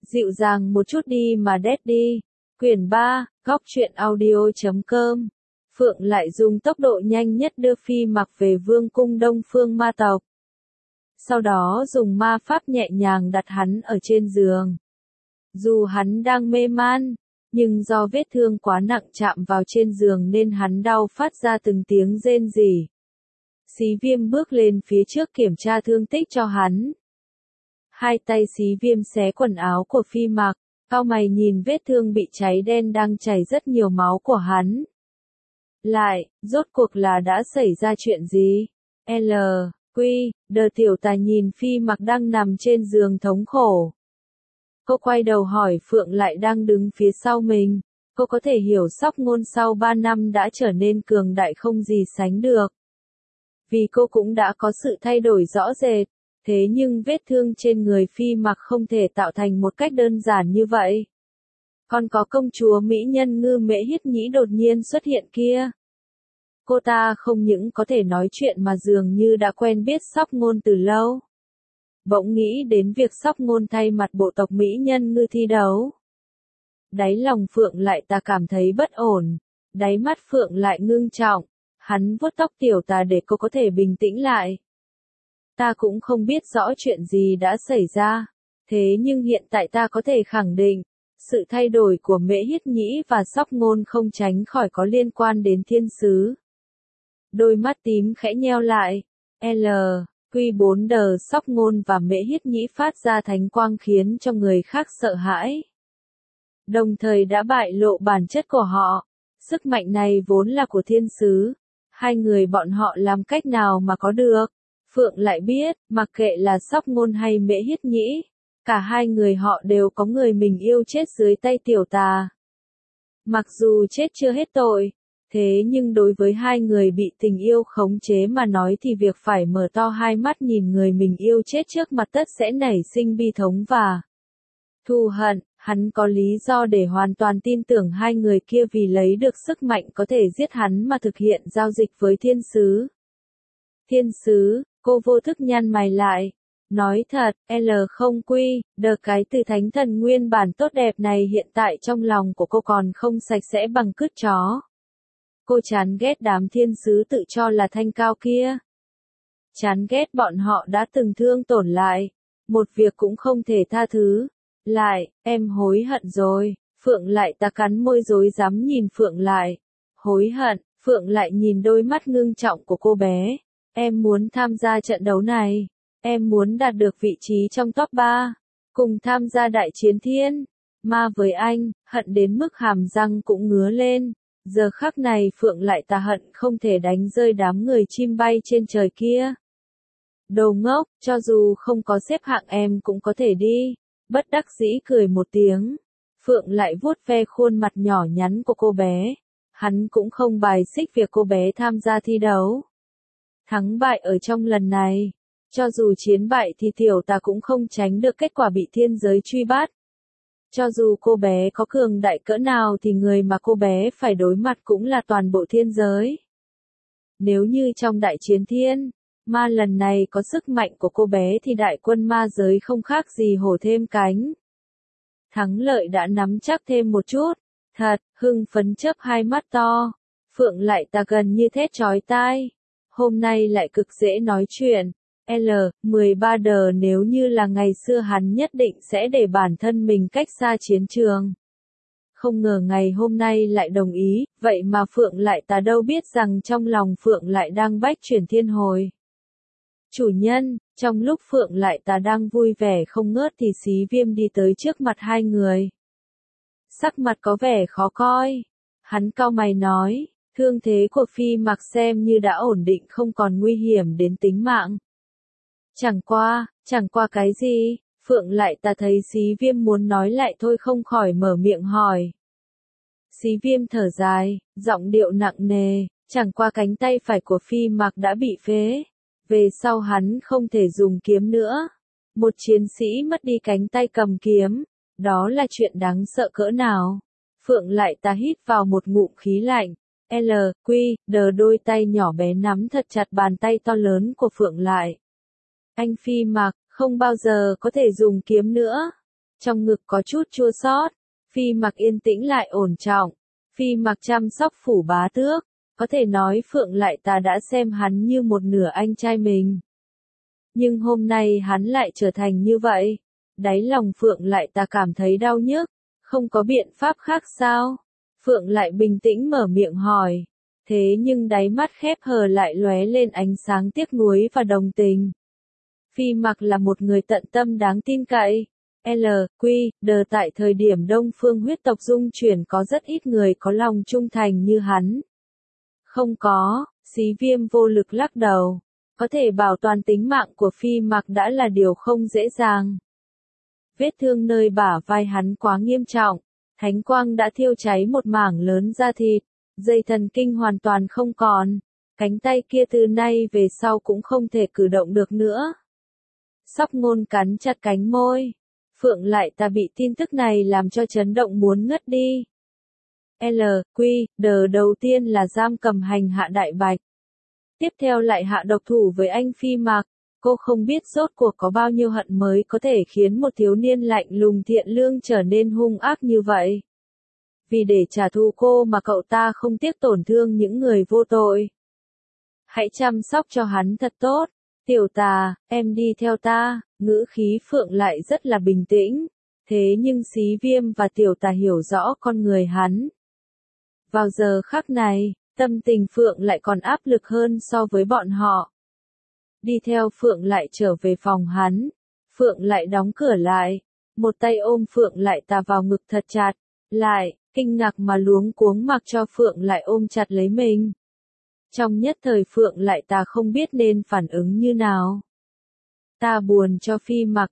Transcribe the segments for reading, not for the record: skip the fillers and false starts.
Dịu dàng một chút đi mà Daddy. Quyển 3, Góc truyện audio.com. Phượng lại dùng tốc độ nhanh nhất đưa Phi Mặc về vương cung Đông Phương ma tộc. Sau đó dùng ma pháp nhẹ nhàng đặt hắn ở trên giường. Dù hắn đang mê man, nhưng do vết thương quá nặng chạm vào trên giường nên hắn đau phát ra từng tiếng rên rỉ. Xí Viêm bước lên phía trước kiểm tra thương tích cho hắn. Hai tay Xí Viêm xé quần áo của Phi Mặc, cau mày nhìn vết thương bị cháy đen đang chảy rất nhiều máu của hắn. Rốt cuộc là đã xảy ra chuyện gì? Đờ tiểu tà nhìn Phi Mặc đang nằm trên giường thống khổ. Cô quay đầu hỏi Phượng lại đang đứng phía sau mình. Cô có thể hiểu Sóc Ngôn sau 3 năm đã trở nên cường đại không gì sánh được. Vì cô cũng đã có sự thay đổi rõ rệt. Thế nhưng vết thương trên người Phi Mặc không thể tạo thành một cách đơn giản như vậy. Còn có công chúa mỹ nhân Ngư Mễ Hiết Nhĩ đột nhiên xuất hiện kia. Cô ta không những có thể nói chuyện mà dường như đã quen biết Sóc Ngôn từ lâu. Bỗng nghĩ đến việc Sóc Ngôn thay mặt bộ tộc mỹ nhân Ngư thi đấu. Đáy lòng Phượng lại ta cảm thấy bất ổn. Đáy mắt Phượng lại ngưng trọng. Hắn vuốt tóc tiểu tà để cô có thể bình tĩnh lại. Ta cũng không biết rõ chuyện gì đã xảy ra. Thế nhưng hiện tại ta có thể khẳng định, sự thay đổi của Mễ Hiết Nhĩ và Sóc Ngôn không tránh khỏi có liên quan đến thiên sứ. Đôi mắt tím khẽ nheo lại. Q4 đờ Sóc Ngôn và Mễ Hiết Nhĩ phát ra thánh quang khiến cho người khác sợ hãi. Đồng thời đã bại lộ bản chất của họ. Sức mạnh này vốn là của thiên sứ. Hai người bọn họ làm cách nào mà có được? Phượng lại biết, mặc kệ là Sóc Ngôn hay Mễ Hiết Nhĩ, cả hai người họ đều có người mình yêu chết dưới tay tiểu tà. Mặc dù chết chưa hết tội, thế nhưng đối với hai người bị tình yêu khống chế mà nói thì việc phải mở to hai mắt nhìn người mình yêu chết trước mặt tất sẽ nảy sinh bi thống và thù hận. Hắn có lý do để hoàn toàn tin tưởng hai người kia vì lấy được sức mạnh có thể giết hắn mà thực hiện giao dịch với thiên sứ. Thiên sứ, cô vô thức nhăn mày lại. Nói thật, đờ cái từ thánh thần nguyên bản tốt đẹp này hiện tại trong lòng của cô còn không sạch sẽ bằng cứt chó. Cô chán ghét đám thiên sứ tự cho là thanh cao kia. Chán ghét bọn họ đã từng thương tổn lại. Một việc cũng không thể tha thứ. Em hối hận rồi. Phượng lại ta cắn môi rối rắm nhìn Phượng lại. Hối hận, Phượng lại nhìn đôi mắt ngưng trọng của cô bé. Em muốn tham gia trận đấu này. Em muốn đạt được vị trí trong top 3. Cùng tham gia đại chiến thiên ma với anh, hận đến mức hàm răng cũng ngứa lên. Giờ khắc này Phượng lại ta hận không thể đánh rơi đám người chim bay trên trời kia. Đồ ngốc, cho dù không có xếp hạng em cũng có thể đi. Bất đắc dĩ cười một tiếng. Phượng lại vuốt ve khuôn mặt nhỏ nhắn của cô bé. Hắn cũng không bài xích việc cô bé tham gia thi đấu. Thắng bại ở trong lần này. Cho dù chiến bại thì tiểu tà cũng không tránh được kết quả bị thiên giới truy bắt. Cho dù cô bé có cường đại cỡ nào thì người mà cô bé phải đối mặt cũng là toàn bộ thiên giới. Nếu như trong đại chiến thiên ma lần này có sức mạnh của cô bé thì đại quân ma giới không khác gì hổ thêm cánh. Thắng lợi đã nắm chắc thêm một chút. Thật, hưng phấn chớp hai mắt to. Phượng lại ta gần như thét chói tai. Hôm nay lại cực dễ nói chuyện. 13 đờ nếu như là ngày xưa hắn nhất định sẽ để bản thân mình cách xa chiến trường. Không ngờ ngày hôm nay lại đồng ý, vậy mà Phượng lại ta đâu biết rằng trong lòng Phượng lại đang bách chuyển thiên hồi. Chủ nhân, trong lúc Phượng lại ta đang vui vẻ không ngớt thì Xí Viêm đi tới trước mặt hai người. Sắc mặt có vẻ khó coi. Hắn cau mày nói, thương thế của Phi Mặc xem như đã ổn định không còn nguy hiểm đến tính mạng. Chẳng qua cái gì? Phượng lại ta thấy Xí Viêm muốn nói lại thôi không khỏi mở miệng hỏi. Xí Viêm thở dài, giọng điệu nặng nề, chẳng qua cánh tay phải của Phi Mặc đã bị phế. Về sau hắn không thể dùng kiếm nữa. Một chiến sĩ mất đi cánh tay cầm kiếm. Đó là chuyện đáng sợ cỡ nào? Phượng lại ta hít vào một ngụm khí lạnh. Đờ đôi tay nhỏ bé nắm thật chặt bàn tay to lớn của Phượng lại. Anh Phi Mặc, không bao giờ có thể dùng kiếm nữa. trong ngực có chút chua xót. Phi Mặc yên tĩnh lại ổn trọng. Phi Mặc chăm sóc Phủ Bá Tước. Có thể nói Phượng Lại Tà đã xem hắn như một nửa anh trai mình. Nhưng hôm nay hắn lại trở thành như vậy. Đáy lòng Phượng Lại Tà cảm thấy đau nhức. Không có biện pháp khác sao? Phượng Lại bình tĩnh mở miệng hỏi. Thế nhưng đáy mắt khép hờ lại lóe lên ánh sáng tiếc nuối và đồng tình. Phi Mặc là một người tận tâm đáng tin cậy. L.Q.D. Tại thời điểm Đông Phương huyết tộc dung chuyển có rất ít người có lòng trung thành như hắn. Không có, Xí Viêm vô lực lắc đầu. Có thể bảo toàn tính mạng của Phi Mặc đã là điều không dễ dàng. Vết thương nơi bả vai hắn quá nghiêm trọng. Thánh quang đã thiêu cháy một mảng lớn da thịt. Dây thần kinh hoàn toàn không còn. Cánh tay kia từ nay về sau cũng không thể cử động được nữa. Sóc Ngôn cắn chặt cánh môi. Phượng Lại Tà bị tin tức này làm cho chấn động muốn ngất đi. L.Q.D. đầu tiên là giam cầm hành hạ Đại Bạch. Tiếp theo lại hạ độc thủ với anh Phi Mặc. Cô không biết rốt cuộc có bao nhiêu hận mới có thể khiến một thiếu niên lạnh lùng thiện lương trở nên hung ác như vậy. Vì để trả thù cô mà cậu ta không tiếc tổn thương những người vô tội. Hãy chăm sóc cho hắn thật tốt. Tiểu Tà, em đi theo ta. Ngữ khí Phượng Lại rất là bình tĩnh. Thế nhưng Xí Viêm và Tiểu Tà hiểu rõ con người hắn. Vào giờ khắc này, tâm tình Phượng Lại còn áp lực hơn so với bọn họ. Đi theo Phượng Lại trở về phòng hắn. Phượng Lại đóng cửa lại. Một tay ôm Phượng Lại Tà vào ngực thật chặt. Lại, kinh ngạc mà luống cuống mặc cho Phượng Lại ôm chặt lấy mình. Trong nhất thời Phượng Lại Tà không biết nên phản ứng như nào. Ta buồn cho Phi Mặc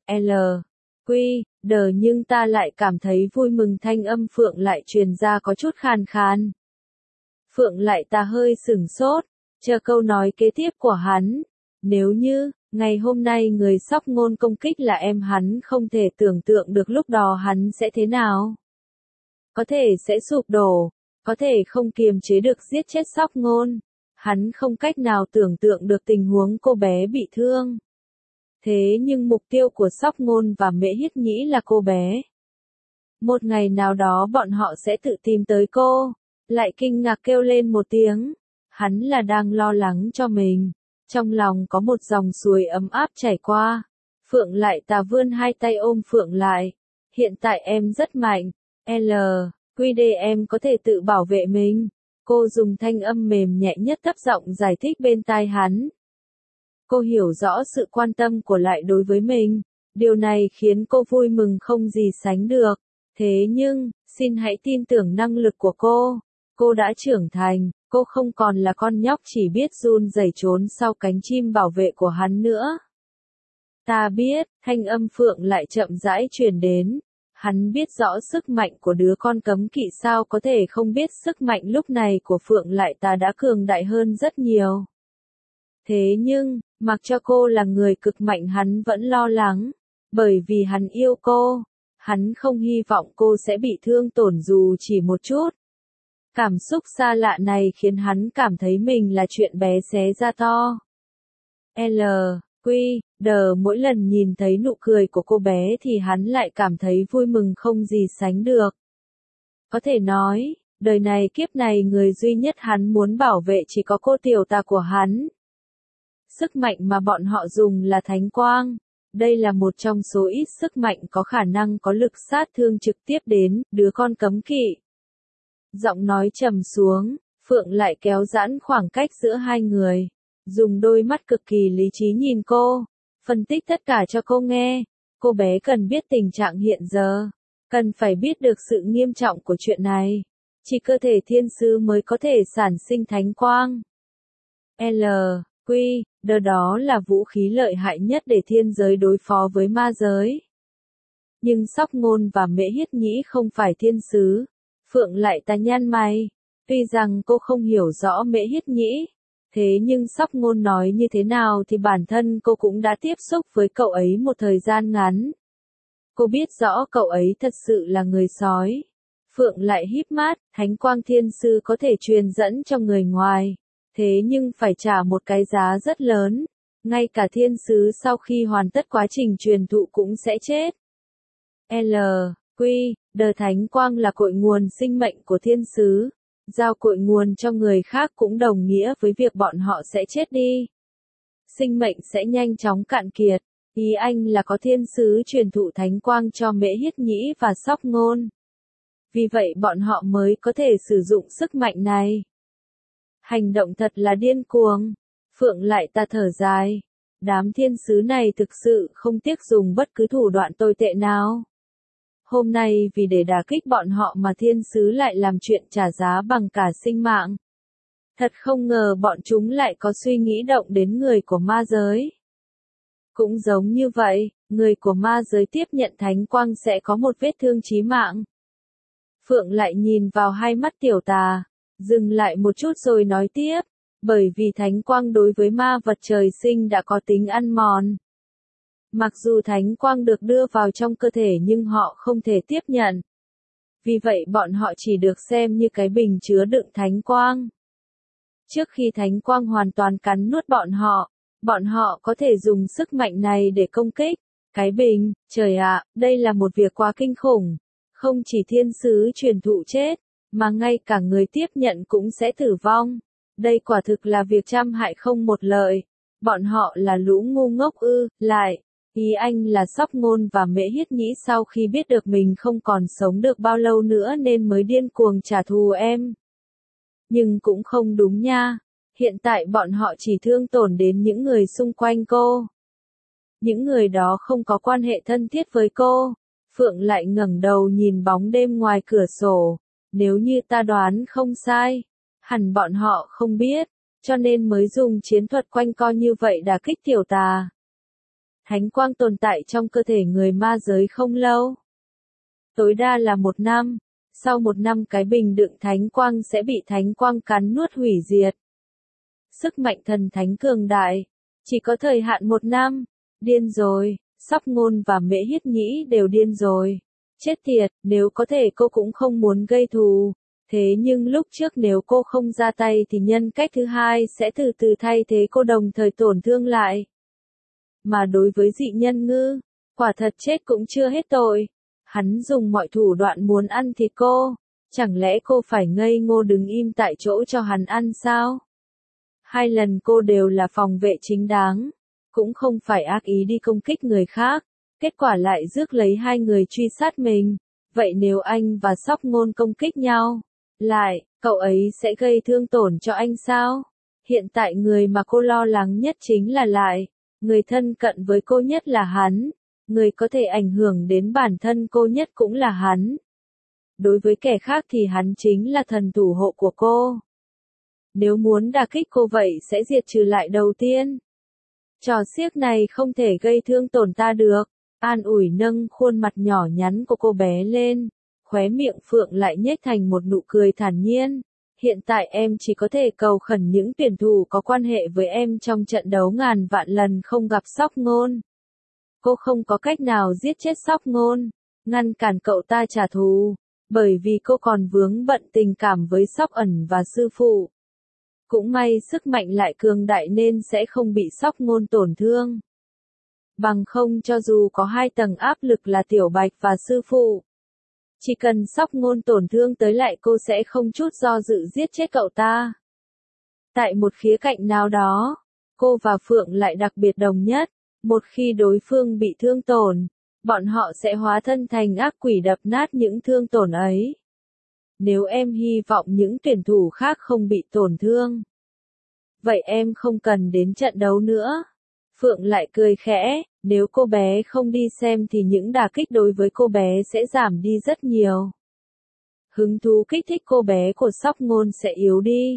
L.Q.D. nhưng ta lại cảm thấy vui mừng thanh âm Phượng Lại truyền ra có chút khàn khàn. Phượng Lại Tà hơi sửng sốt, chờ câu nói kế tiếp của hắn. Nếu như, ngày hôm nay người Sóc Ngôn công kích là em hắn không thể tưởng tượng được lúc đó hắn sẽ thế nào. Có thể sẽ sụp đổ, có thể không kiềm chế được giết chết Sóc Ngôn. Hắn không cách nào tưởng tượng được tình huống cô bé bị thương. Thế nhưng mục tiêu của Sóc Ngôn và Mễ Hiết Nhĩ là cô bé. Một ngày nào đó bọn họ sẽ tự tìm tới cô. Lại kinh ngạc kêu lên một tiếng. Hắn là đang lo lắng cho mình. Trong lòng có một dòng suối ấm áp chảy qua. Phượng Lại Tà vươn hai tay ôm Phượng Lại. Hiện tại em rất mạnh. L.Q.D. em có thể tự bảo vệ mình. Cô dùng thanh âm mềm nhẹ nhất thấp giọng giải thích bên tai hắn. Cô hiểu rõ sự quan tâm của Lại đối với mình. Điều này khiến cô vui mừng không gì sánh được. Thế nhưng, xin hãy tin tưởng năng lực của cô. Cô đã trưởng thành, cô không còn là con nhóc chỉ biết run rẩy trốn sau cánh chim bảo vệ của hắn nữa. Ta biết, thanh âm Phượng Lại chậm rãi truyền đến. Hắn biết rõ sức mạnh của đứa con cấm kỵ sao có thể không biết sức mạnh lúc này của Phượng Lại Tà đã cường đại hơn rất nhiều. Thế nhưng, mặc cho cô là người cực mạnh hắn vẫn lo lắng, bởi vì hắn yêu cô. Hắn không hy vọng cô sẽ bị thương tổn dù chỉ một chút. Cảm xúc xa lạ này khiến hắn cảm thấy mình là chuyện bé xé ra to. L.Q.D. mỗi lần nhìn thấy nụ cười của cô bé thì hắn lại cảm thấy vui mừng không gì sánh được. Có thể nói, đời này kiếp này người duy nhất hắn muốn bảo vệ chỉ có cô Tiểu Tà của hắn. Sức mạnh mà bọn họ dùng là thánh quang. Đây là một trong số ít sức mạnh có khả năng có lực sát thương trực tiếp đến đứa con cấm kỵ. Giọng nói trầm xuống, Phượng Lại kéo giãn khoảng cách giữa hai người. Dùng đôi mắt cực kỳ lý trí nhìn cô, phân tích tất cả cho cô nghe. Cô bé cần biết tình trạng hiện giờ, cần phải biết được sự nghiêm trọng của chuyện này. Chỉ cơ thể thiên sứ mới có thể sản sinh thánh quang. L.Q.D. đó là vũ khí lợi hại nhất để thiên giới đối phó với ma giới. Nhưng Sóc Ngôn và Mễ Hiết Nhĩ không phải thiên sứ. Phượng Lại Tà nhăn mày. Tuy rằng cô không hiểu rõ Mễ Hiết Nhĩ, thế nhưng Sóc Ngôn nói như thế nào thì bản thân cô cũng đã tiếp xúc với cậu ấy một thời gian ngắn. Cô biết rõ cậu ấy thật sự là người sói. Phượng Lại híp mắt, thánh quang thiên sư có thể truyền dẫn cho người ngoài. Thế nhưng phải trả một cái giá rất lớn. Ngay cả thiên sứ sau khi hoàn tất quá trình truyền thụ cũng sẽ chết. L. Quy, đờ thánh quang là cội nguồn sinh mệnh của thiên sứ. Giao cội nguồn cho người khác cũng đồng nghĩa với việc bọn họ sẽ chết đi. Sinh mệnh sẽ nhanh chóng cạn kiệt. Ý anh là có thiên sứ truyền thụ thánh quang cho Mễ Hiết Nhĩ và Sóc Ngôn. Vì vậy bọn họ mới có thể sử dụng sức mạnh này. Hành động thật là điên cuồng. Phượng lại ta thở dài. Đám thiên sứ này thực sự không tiếc dùng bất cứ thủ đoạn tồi tệ nào. Hôm nay vì để đả kích bọn họ mà thiên sứ lại làm chuyện trả giá bằng cả sinh mạng. Thật không ngờ bọn chúng lại có suy nghĩ động đến người của ma giới. Cũng giống như vậy, người của ma giới tiếp nhận thánh quang sẽ có một vết thương chí mạng. Phượng lại nhìn vào hai mắt tiểu tà, dừng lại một chút rồi nói tiếp, bởi vì thánh quang đối với ma vật trời sinh đã có tính ăn mòn. Mặc dù thánh quang được đưa vào trong cơ thể nhưng họ không thể tiếp nhận. Vì vậy bọn họ chỉ được xem như cái bình chứa đựng thánh quang. Trước khi thánh quang hoàn toàn cắn nuốt bọn họ có thể dùng sức mạnh này để công kích. Cái bình, trời ạ, đây là một việc quá kinh khủng. Không chỉ thiên sứ truyền thụ chết, mà ngay cả người tiếp nhận cũng sẽ tử vong. Đây quả thực là việc trăm hại không một lợi. Bọn họ là lũ ngu ngốc ư, lại. Ý anh là Sóc Ngôn và Mễ Hiết Nhĩ sau khi biết được mình không còn sống được bao lâu nữa nên mới điên cuồng trả thù em. Nhưng cũng không đúng nha. Hiện tại bọn họ chỉ thương tổn đến những người xung quanh cô. Những người đó không có quan hệ thân thiết với cô. Phượng lại ngẩng đầu nhìn bóng đêm ngoài cửa sổ. Nếu như ta đoán không sai, hẳn bọn họ không biết, cho nên mới dùng chiến thuật quanh co như vậy đả kích tiểu tà. Thánh quang tồn tại trong cơ thể người ma giới không lâu. Tối đa là 1 năm. Sau 1 năm cái bình đựng thánh quang sẽ bị thánh quang cắn nuốt hủy diệt. Sức mạnh thần thánh cường đại. Chỉ có thời hạn 1 năm. Điên rồi. Sóc Ngôn và Mễ Hiết Nhĩ đều điên rồi. Chết tiệt, nếu có thể cô cũng không muốn gây thù. Thế nhưng lúc trước nếu cô không ra tay thì nhân cách thứ hai sẽ từ từ thay thế cô đồng thời tổn thương lại. Mà đối với dị nhân ngư, quả thật chết cũng chưa hết tội. Hắn dùng mọi thủ đoạn muốn ăn thịt cô. Chẳng lẽ cô phải ngây ngô đứng im tại chỗ cho hắn ăn sao? 2 lần cô đều là phòng vệ chính đáng. Cũng không phải ác ý đi công kích người khác. Kết quả lại rước lấy 2 người truy sát mình. Vậy nếu anh và Sóc Ngôn công kích nhau, lại, cậu ấy sẽ gây thương tổn cho anh sao? Hiện tại người mà cô lo lắng nhất chính là lại. Người thân cận với cô nhất là hắn. Người có thể ảnh hưởng đến bản thân cô nhất cũng là hắn. Đối với kẻ khác thì hắn chính là thần thủ hộ của cô. Nếu muốn đả kích cô vậy sẽ diệt trừ lại đầu tiên. Trò xiếc này không thể gây thương tổn ta được. An ủi nâng khuôn mặt nhỏ nhắn của cô bé lên. Khóe miệng Phượng lại nhếch thành một nụ cười thản nhiên. Hiện tại em chỉ có thể cầu khẩn những tuyển thủ có quan hệ với em trong trận đấu ngàn vạn lần không gặp Sóc Ngôn. Cô không có cách nào giết chết Sóc Ngôn, ngăn cản cậu ta trả thù, bởi vì cô còn vướng bận tình cảm với Sóc Ẩn và sư phụ. Cũng may sức mạnh lại cường đại nên sẽ không bị Sóc Ngôn tổn thương. Bằng không cho dù có 2 tầng áp lực là Tiểu Bạch và sư phụ. Chỉ cần Sóc Ngôn tổn thương tới lại cô sẽ không chút do dự giết chết cậu ta. Tại một khía cạnh nào đó, cô và Phượng lại đặc biệt đồng nhất. Một khi đối phương bị thương tổn, bọn họ sẽ hóa thân thành ác quỷ đập nát những thương tổn ấy. Nếu em hy vọng những tuyển thủ khác không bị tổn thương, vậy em không cần đến trận đấu nữa. Phượng lại cười khẽ, nếu cô bé không đi xem thì những đả kích đối với cô bé sẽ giảm đi rất nhiều. Hứng thú kích thích cô bé của Sóc Ngôn sẽ yếu đi.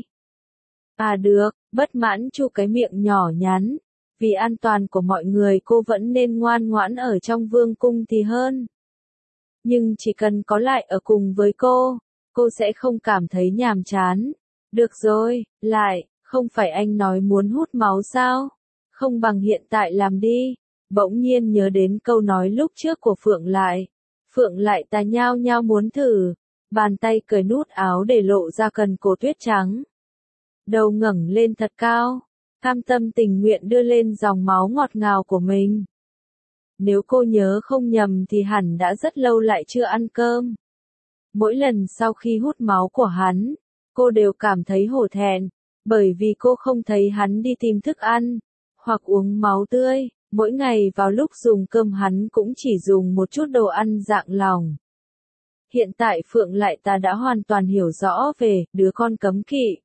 À được, bất mãn chu cái miệng nhỏ nhắn. Vì an toàn của mọi người cô vẫn nên ngoan ngoãn ở trong vương cung thì hơn. Nhưng chỉ cần có lại ở cùng với cô sẽ không cảm thấy nhàm chán. Được rồi, lại, không phải anh nói muốn hút máu sao? Không bằng hiện tại làm đi. Bỗng nhiên nhớ đến câu nói lúc trước của Phượng lại. Phượng lại ta nhao nhao muốn thử. Bàn tay cởi nút áo để lộ ra cần cổ tuyết trắng. Đầu ngẩng lên thật cao. Cam tâm tình nguyện đưa lên dòng máu ngọt ngào của mình. Nếu cô nhớ không nhầm thì hẳn đã rất lâu lại chưa ăn cơm. Mỗi lần sau khi hút máu của hắn, cô đều cảm thấy hổ thẹn, bởi vì cô không thấy hắn đi tìm thức ăn, hoặc uống máu tươi. Mỗi ngày vào lúc dùng cơm hắn cũng chỉ dùng một chút đồ ăn dạng lỏng. Hiện tại Phượng Lại Ta đã hoàn toàn hiểu rõ về đứa con cấm kỵ.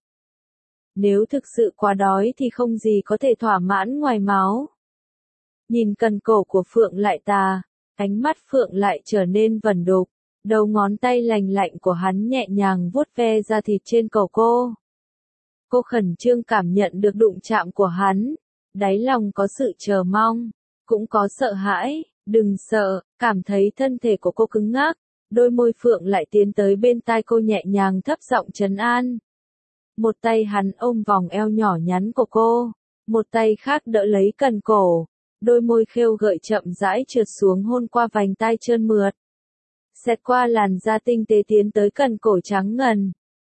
Nếu thực sự quá đói thì không gì có thể thỏa mãn ngoài máu. Nhìn cần cổ của Phượng Lại Ta, ánh mắt Phượng Lại trở nên vẩn đục, đầu ngón tay lành lạnh của hắn nhẹ nhàng vuốt ve da thịt trên cổ cô. Cô khẩn trương cảm nhận được đụng chạm của hắn, đáy lòng có sự chờ mong, cũng có sợ hãi. Đừng sợ, cảm thấy thân thể của cô cứng ngắc, đôi môi Phượng Lại tiến tới bên tai cô nhẹ nhàng thấp giọng trấn an. Một tay hắn ôm vòng eo nhỏ nhắn của cô, một tay khác đỡ lấy cần cổ, đôi môi khêu gợi chậm rãi trượt xuống hôn qua vành tai trơn mượt. Xẹt qua làn da tinh tế tiến tới cần cổ trắng ngần.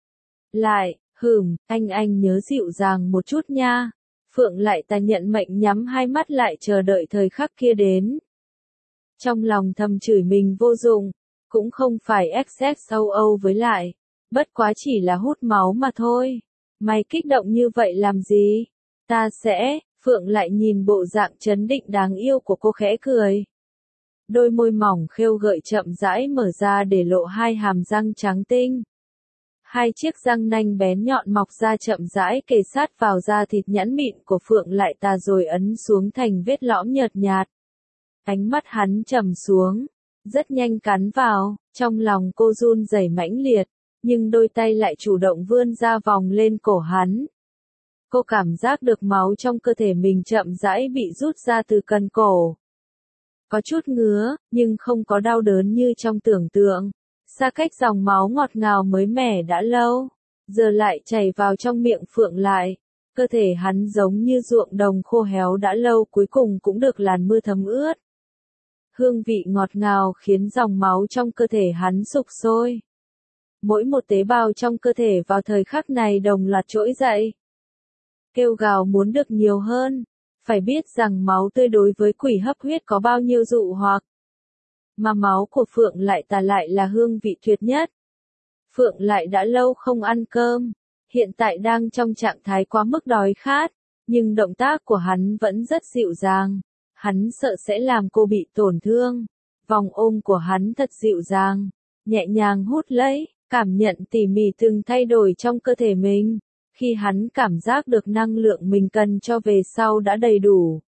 Lại, anh nhớ dịu dàng một chút nha. Phượng Lại Ta nhận mệnh nhắm hai mắt lại chờ đợi thời khắc kia đến. Trong lòng thầm chửi mình vô dụng, cũng không phải XXOO với lại, bất quá chỉ là hút máu mà thôi. Mày kích động như vậy làm gì? Ta sẽ, Phượng Lại nhìn bộ dạng trấn định đáng yêu của cô khẽ cười. Đôi môi mỏng khêu gợi chậm rãi mở ra để lộ hai hàm răng trắng tinh. Hai chiếc răng nanh bén nhọn mọc ra chậm rãi kề sát vào da thịt nhẵn mịn của Phượng Lại Ta rồi ấn xuống thành vết lõm nhợt nhạt. Ánh mắt hắn trầm xuống, rất nhanh cắn vào, trong lòng cô run rẩy mãnh liệt, nhưng đôi tay lại chủ động vươn ra vòng lên cổ hắn. Cô cảm giác được máu trong cơ thể mình chậm rãi bị rút ra từ cần cổ. Có chút ngứa, nhưng không có đau đớn như trong tưởng tượng. Xa cách dòng máu ngọt ngào mới mẻ đã lâu, giờ lại chảy vào trong miệng Phượng Lại. Cơ thể hắn giống như ruộng đồng khô héo đã lâu cuối cùng cũng được làn mưa thấm ướt. Hương vị ngọt ngào khiến dòng máu trong cơ thể hắn sục sôi. Mỗi một tế bào trong cơ thể vào thời khắc này đồng loạt trỗi dậy. Kêu gào muốn được nhiều hơn. Phải biết rằng máu tươi đối với quỷ hấp huyết có bao nhiêu dụ hoặc. Mà máu của Phượng Lại Ta lại là hương vị tuyệt nhất. Phượng Lại đã lâu không ăn cơm, hiện tại đang trong trạng thái quá mức đói khát, nhưng động tác của hắn vẫn rất dịu dàng. Hắn sợ sẽ làm cô bị tổn thương. Vòng ôm của hắn thật dịu dàng, nhẹ nhàng hút lấy, cảm nhận tỉ mỉ từng thay đổi trong cơ thể mình. Khi hắn cảm giác được năng lượng mình cần cho về sau đã đầy đủ,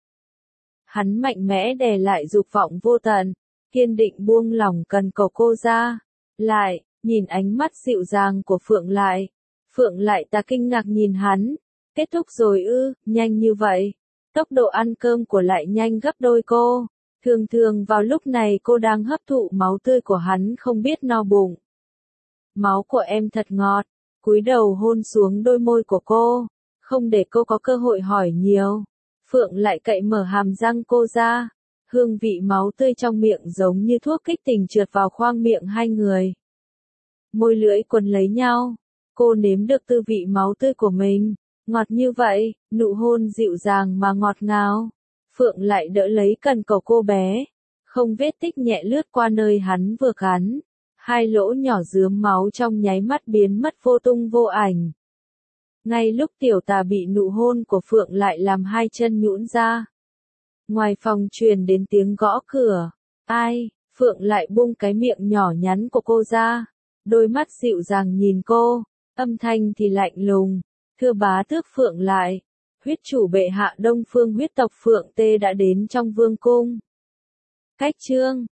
hắn mạnh mẽ đè lại dục vọng vô tận, kiên định buông lỏng cần cổ cô ra. Lại, nhìn ánh mắt dịu dàng của Phượng Lại. Phượng Lại Ta kinh ngạc nhìn hắn. Kết thúc rồi ư, nhanh như vậy. Tốc độ ăn cơm của Lại nhanh gấp đôi cô. Thường thường vào lúc này cô đang hấp thụ máu tươi của hắn không biết no bụng. Máu của em thật ngọt. Cúi đầu hôn xuống đôi môi của cô, không để cô có cơ hội hỏi nhiều. Phượng Lại cậy mở hàm răng cô ra. Hương vị máu tươi trong miệng giống như thuốc kích tình trượt vào khoang miệng hai người. Môi lưỡi quấn lấy nhau. Cô nếm được tư vị máu tươi của mình. Ngọt như vậy, nụ hôn dịu dàng mà ngọt ngào. Phượng Lại đỡ lấy cần cổ cô bé. Không vết tích nhẹ lướt qua nơi hắn vừa cắn. Hai lỗ nhỏ rướm máu trong nháy mắt biến mất vô tung vô ảnh. Ngay lúc Tiểu Tà bị nụ hôn của Phượng Lại làm hai chân nhũn ra. Ngoài phòng truyền đến tiếng gõ cửa. Ai? Phượng Lại bung cái miệng nhỏ nhắn của cô ra. Đôi mắt dịu dàng nhìn cô. Âm thanh thì lạnh lùng. Thưa bá tước Phượng Lại. Huyết chủ bệ hạ Đông Phương huyết tộc Phượng Tê đã đến trong vương cung. Cách chương